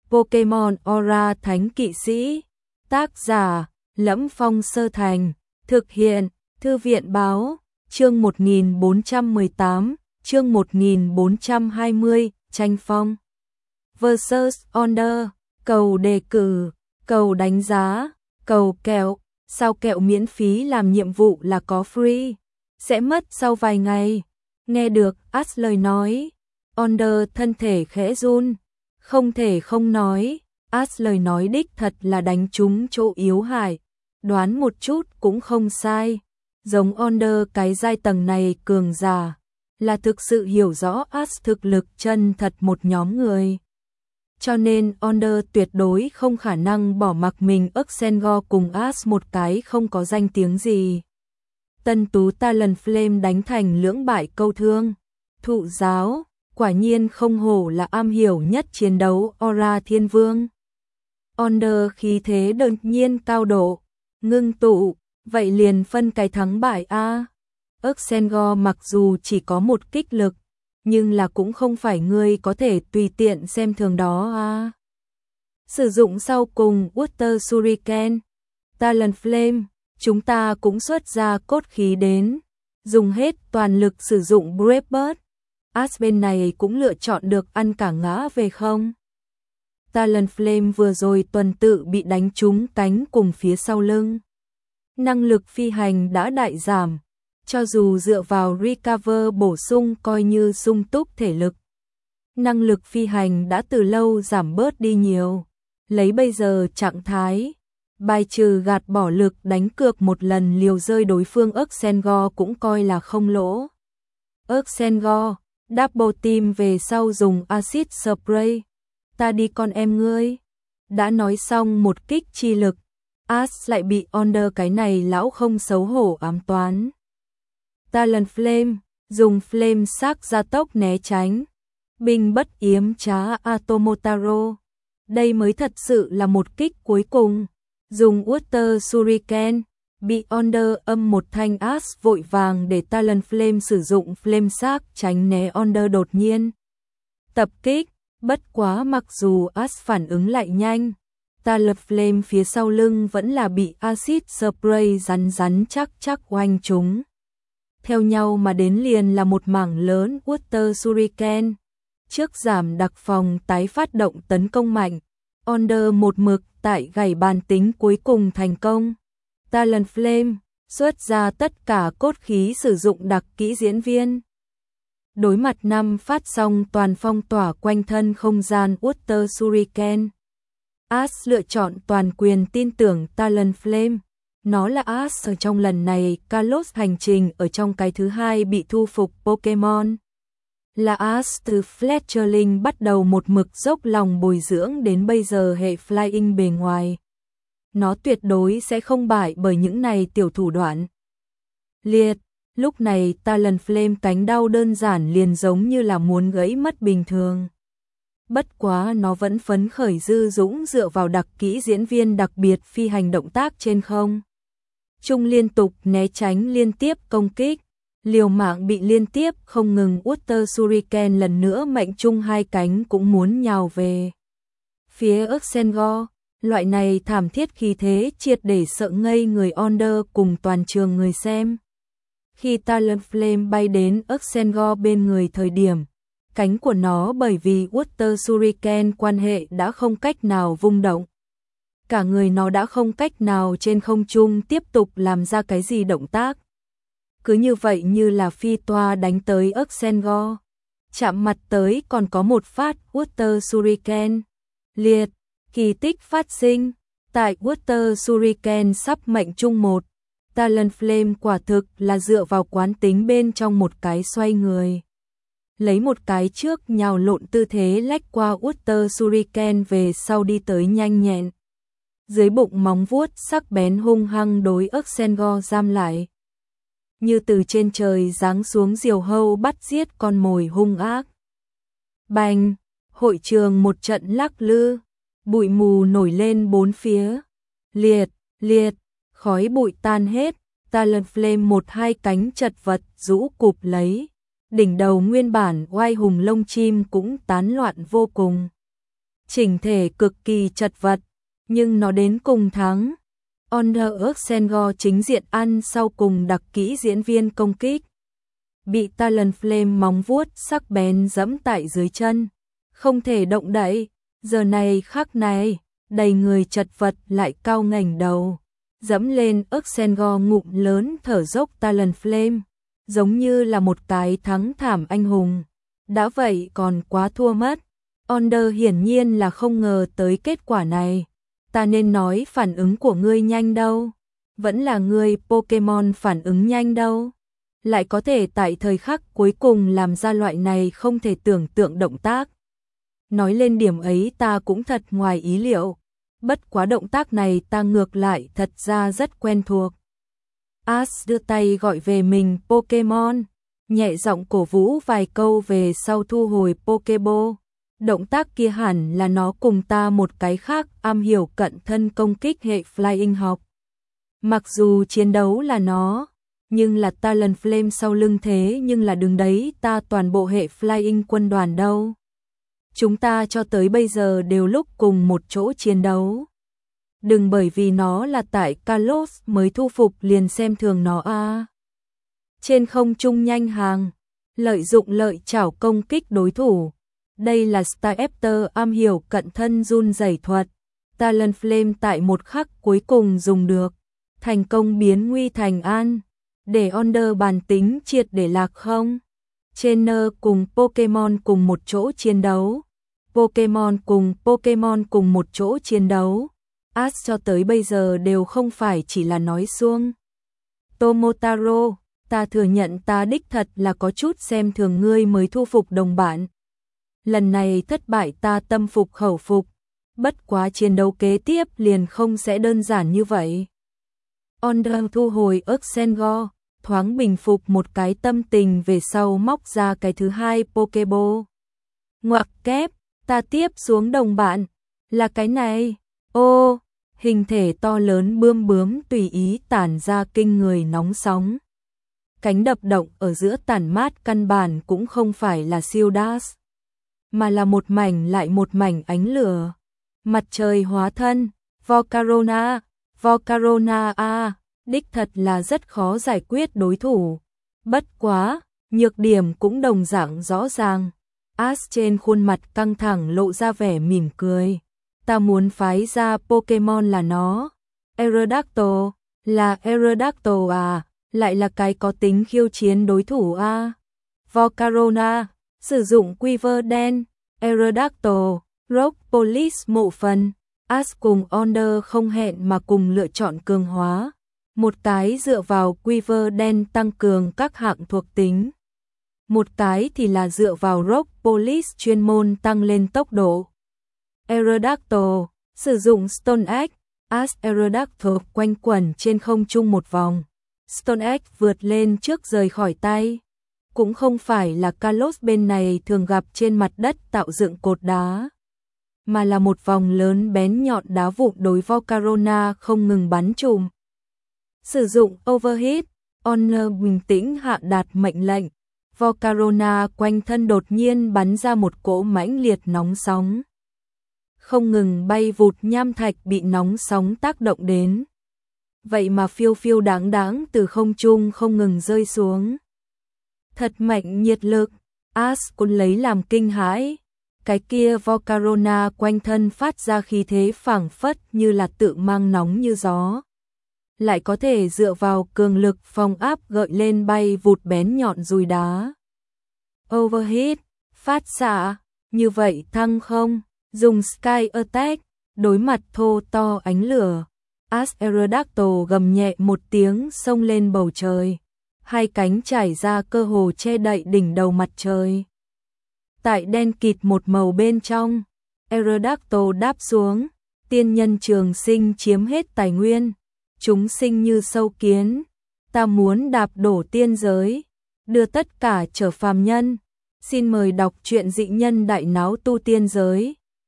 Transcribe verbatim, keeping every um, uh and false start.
Pokemon Aura Thánh Kỵ Sĩ. Tác giả: Lẫm Phong Sơ Thành. Thực hiện: Thư viện báo. Chương một nghìn bốn trăm mười tám, chương một nghìn bốn trăm hai mươi, tranh phong. Versus Order, cầu đề cử, cầu đánh giá, cầu kẹo. Sao kẹo miễn phí làm nhiệm vụ là có free, sẽ mất sau vài ngày. Nghe được Ash lời nói, Order thân thể khẽ run, không thể không nói, Ash lời nói đích thật là đánh trúng chỗ yếu hại, đoán một chút cũng không sai. Giống Order cái giai tầng này cường giả, là thực sự hiểu rõ Ash thực lực chân thật một nhóm người. Cho nên Order tuyệt đối không khả năng bỏ mặc mình Uxengor cùng Ash một cái không có danh tiếng gì. Tân tú Talonflame đánh thành lưỡng bại câu thương. Thụ giáo, quả nhiên không hổ là am hiểu nhất chiến đấu Aura Thiên Vương. Order khí thế đột nhiên cao độ, ngưng tụ, vậy liền phân cái thắng bại a. Uxengor mặc dù chỉ có một kích lực, nhưng là cũng không phải ngươi có thể tùy tiện xem thường đó a. Sử dụng sau cùng Water Shuriken, Talonflame, chúng ta cũng xuất ra cốt khí đến, dùng hết toàn lực sử dụng Brave Bird. Ash bên này cũng lựa chọn được ăn cả ngã về không. Talonflame vừa rồi tuần tự bị đánh trúng cánh cùng phía sau lưng. Năng lực phi hành đã đại giảm, cho dù dựa vào recover bổ sung coi như sung túc thể lực. Năng lực phi hành đã từ lâu giảm bớt đi nhiều. Lấy bây giờ trạng thái, bài trừ gạt bỏ lực đánh cược một lần liều rơi đối phương Uxengor cũng coi là không lỗ. Uxengor, double team về sau dùng acid spray. Ta đi con em ngươi. Đã nói xong một kích chi lực, Ash lại bị Order cái này lão không xấu hổ ám toán. Talonflame, dùng flame sắc gia tốc né tránh. Binh bất yếm trá Atomotaro. Đây mới thật sự là một kích cuối cùng. Dùng Water Shuriken, bị Order âm một thanh. Ash vội vàng để Talonflame sử dụng flame sắc tránh né Order đột nhiên tập kích. Bất quá mặc dù Ash phản ứng lại nhanh, Talonflame phía sau lưng vẫn là bị acid spray rắn rắn chắc chắc oanh trúng. Theo nhau mà đến liền là một mảng lớn Water Shuriken. Trước giảm đặc phòng tái phát động tấn công mạnh, Order một mực tại gảy bàn tính cuối cùng thành công. Talonflame xuất ra tất cả cốt khí sử dụng đặc kỹ diễn viên. Đối mặt năm phát xong toàn phong tỏa quanh thân không gian Water Shuriken. Ash lựa chọn toàn quyền tin tưởng Talonflame. Nó là Ash ở trong lần này Kalos hành trình ở trong cái thứ hai bị thu phục Pokemon. Là Ash từ Fletcherling bắt đầu một mực dốc lòng bồi dưỡng đến bây giờ hệ Flying bề ngoài. Nó tuyệt đối sẽ không bại bởi những này tiểu thủ đoạn. Liệt, lúc này Talonflame cánh đau đơn giản liền giống như là muốn gãy mất bình thường. Bất quá nó vẫn phấn khởi dư dũng dựa vào đặc kỹ diễn viên đặc biệt phi hành động tác trên không. Trung liên tục né tránh liên tiếp công kích, liều mạng bị liên tiếp không ngừng Water Shuriken lần nữa mệnh trung hai cánh cũng muốn nhào về. Phía Uxengor, loại này thảm thiết khí thế triệt để sợ ngây người Order cùng toàn trường người xem. Khi Talonflame bay đến Uxengor bên người thời điểm, cánh của nó bởi vì Water Shuriken quan hệ đã không cách nào vung động. Cả người nó đã không cách nào trên không trung tiếp tục làm ra cái gì động tác. Cứ như vậy như là phi toa đánh tới Uxengor. Chạm mặt tới còn có một phát Water Shuriken. Liệt, kỳ tích phát sinh. Tại Water Shuriken sắp mệnh trung một, Talonflame quả thực là dựa vào quán tính bên trong một cái xoay người. Lấy một cái trước nhào lộn tư thế lách qua Water Shuriken về sau đi tới nhanh nhẹn. Dưới bụng móng vuốt sắc bén hung hăng đối Uxengor giam lại. Như từ trên trời giáng xuống diều hâu bắt giết con mồi hung ác. Bành, hội trường một trận lắc lư, bụi mù nổi lên bốn phía. Liệt, liệt, khói bụi tan hết, Talonflame một hai cánh chật vật rũ cụp lấy. Đỉnh đầu nguyên bản oai hùng lông chim cũng tán loạn vô cùng. chỉnh thể cực kỳ chật vật, nhưng nó đến cùng thắng. Onder Oxengo chính diện ăn sau cùng đặc kỹ diễn viên công kích. Bị Talonflame móng vuốt sắc bén giẫm tại dưới chân, không thể động đậy, giờ này khắc này, đầy người chật vật lại cao ngẩng đầu, dẫm lên Oxengo ngụm lớn thở dốc Talonflame, giống như là một cái thắng thảm anh hùng. Đã vậy còn quá thua mất. Onder hiển nhiên là không ngờ tới kết quả này. Ta nên nói phản ứng của ngươi nhanh đâu, vẫn là ngươi Pokemon phản ứng nhanh đâu, lại có thể tại thời khắc cuối cùng làm ra loại này không thể tưởng tượng động tác. Nói lên điểm ấy ta cũng thật ngoài ý liệu, bất quá động tác này ta ngược lại thật ra rất quen thuộc. Ash đưa tay gọi về mình Pokemon, nhẹ giọng cổ vũ vài câu về sau thu hồi Pokeball. Động tác kia hẳn là nó cùng ta một cái khác am hiểu cận thân công kích hệ Flying học. Mặc dù chiến đấu là nó, nhưng là Talonflame sau lưng thế nhưng là đứng đấy ta toàn bộ hệ Flying quân đoàn đâu. Chúng ta cho tới bây giờ đều lúc cùng một chỗ chiến đấu. Đừng bởi vì nó là tại Kalos mới thu phục liền xem thường nó a. À. Trên không trung nhanh hàng, lợi dụng lợi chảo công kích đối thủ. Đây là Staraptor am hiểu cận thân run rẩy thuật. Talonflame tại một khắc cuối cùng dùng được, thành công biến nguy thành an, để Onder bản tính triệt để lạc không. Trainer cùng Pokemon cùng một chỗ chiến đấu, Pokemon cùng Pokemon cùng một chỗ chiến đấu. Ash cho tới bây giờ đều không phải chỉ là nói suông. Tomotaro, ta thừa nhận ta đích thật là có chút xem thường ngươi mới thu phục đồng bạn. Lần này thất bại ta tâm phục khẩu phục, bất quá chiến đấu kế tiếp liền không sẽ đơn giản như vậy. Onder thu hồi Oxengo, thoáng bình phục một cái tâm tình về sau móc ra cái thứ hai Pokeball. Ngoặc kép, ta tiếp xuống đồng bạn, là cái này, ô, hình thể to lớn bươm bướm tùy ý tản ra kinh người nóng sóng. Cánh đập động ở giữa tản mát căn bản cũng không phải là siêu dash, mà là một mảnh lại một mảnh ánh lửa. Mặt trời hóa thân, Volcarona, Volcarona a, đích thật là rất khó giải quyết đối thủ. Bất quá, nhược điểm cũng đồng dạng rõ ràng. Ash trên khuôn mặt căng thẳng lộ ra vẻ mỉm cười. Ta muốn phái ra Pokemon là nó. Aerodactyl, là Aerodactyl à, lại là cái có tính khiêu chiến đối thủ a. À. Volcarona, sử dụng Quiver đen, Aerodactyl, Rock Police mộ phần. Ash cùng Onder không hẹn mà cùng lựa chọn cường hóa. Một cái dựa vào Quiver đen tăng cường các hạng thuộc tính. Một cái thì là dựa vào Rock Police chuyên môn tăng lên tốc độ. Aerodactyl, sử dụng Stone Egg, Ash Aerodactyl quanh quẩn trên không trung một vòng. Stone Egg vượt lên trước rời khỏi tay. Cũng không phải là Kalos bên này thường gặp trên mặt đất tạo dựng cột đá, mà là một vòng lớn bén nhọn đá vụn đối Volcarona không ngừng bắn trùm. Sử dụng Overheat, Onder bình tĩnh hạ đạt mệnh lệnh. Volcarona quanh thân đột nhiên bắn ra một cỗ mãnh liệt nóng sóng. Không ngừng bay vụt nham thạch bị nóng sóng tác động đến. Vậy mà phiêu phiêu đáng đáng từ không trung không ngừng rơi xuống. Thật mạnh nhiệt lực, Ash cũng lấy làm kinh hãi. Cái kia Volcarona quanh thân phát ra khí thế phảng phất như là tự mang nóng như gió. Lại có thể dựa vào cường lực phong áp gợi lên bay vụt bén nhọn dùi đá. Overheat, phát xạ, như vậy thăng không, dùng Sky Attack, đối mặt thô to ánh lửa. Ash Aerodactyl gầm nhẹ một tiếng xông lên bầu trời. Hai cánh trải ra cơ hồ che đậy đỉnh đầu mặt trời. Tại đen kịt một màu bên trong, Aerodactyl đáp xuống, tiên nhân trường sinh chiếm hết tài nguyên. Chúng sinh như sâu kiến, ta muốn đạp đổ tiên giới, đưa tất cả trở phàm nhân. Xin mời đọc truyện dị nhân đại náo tu tiên giới.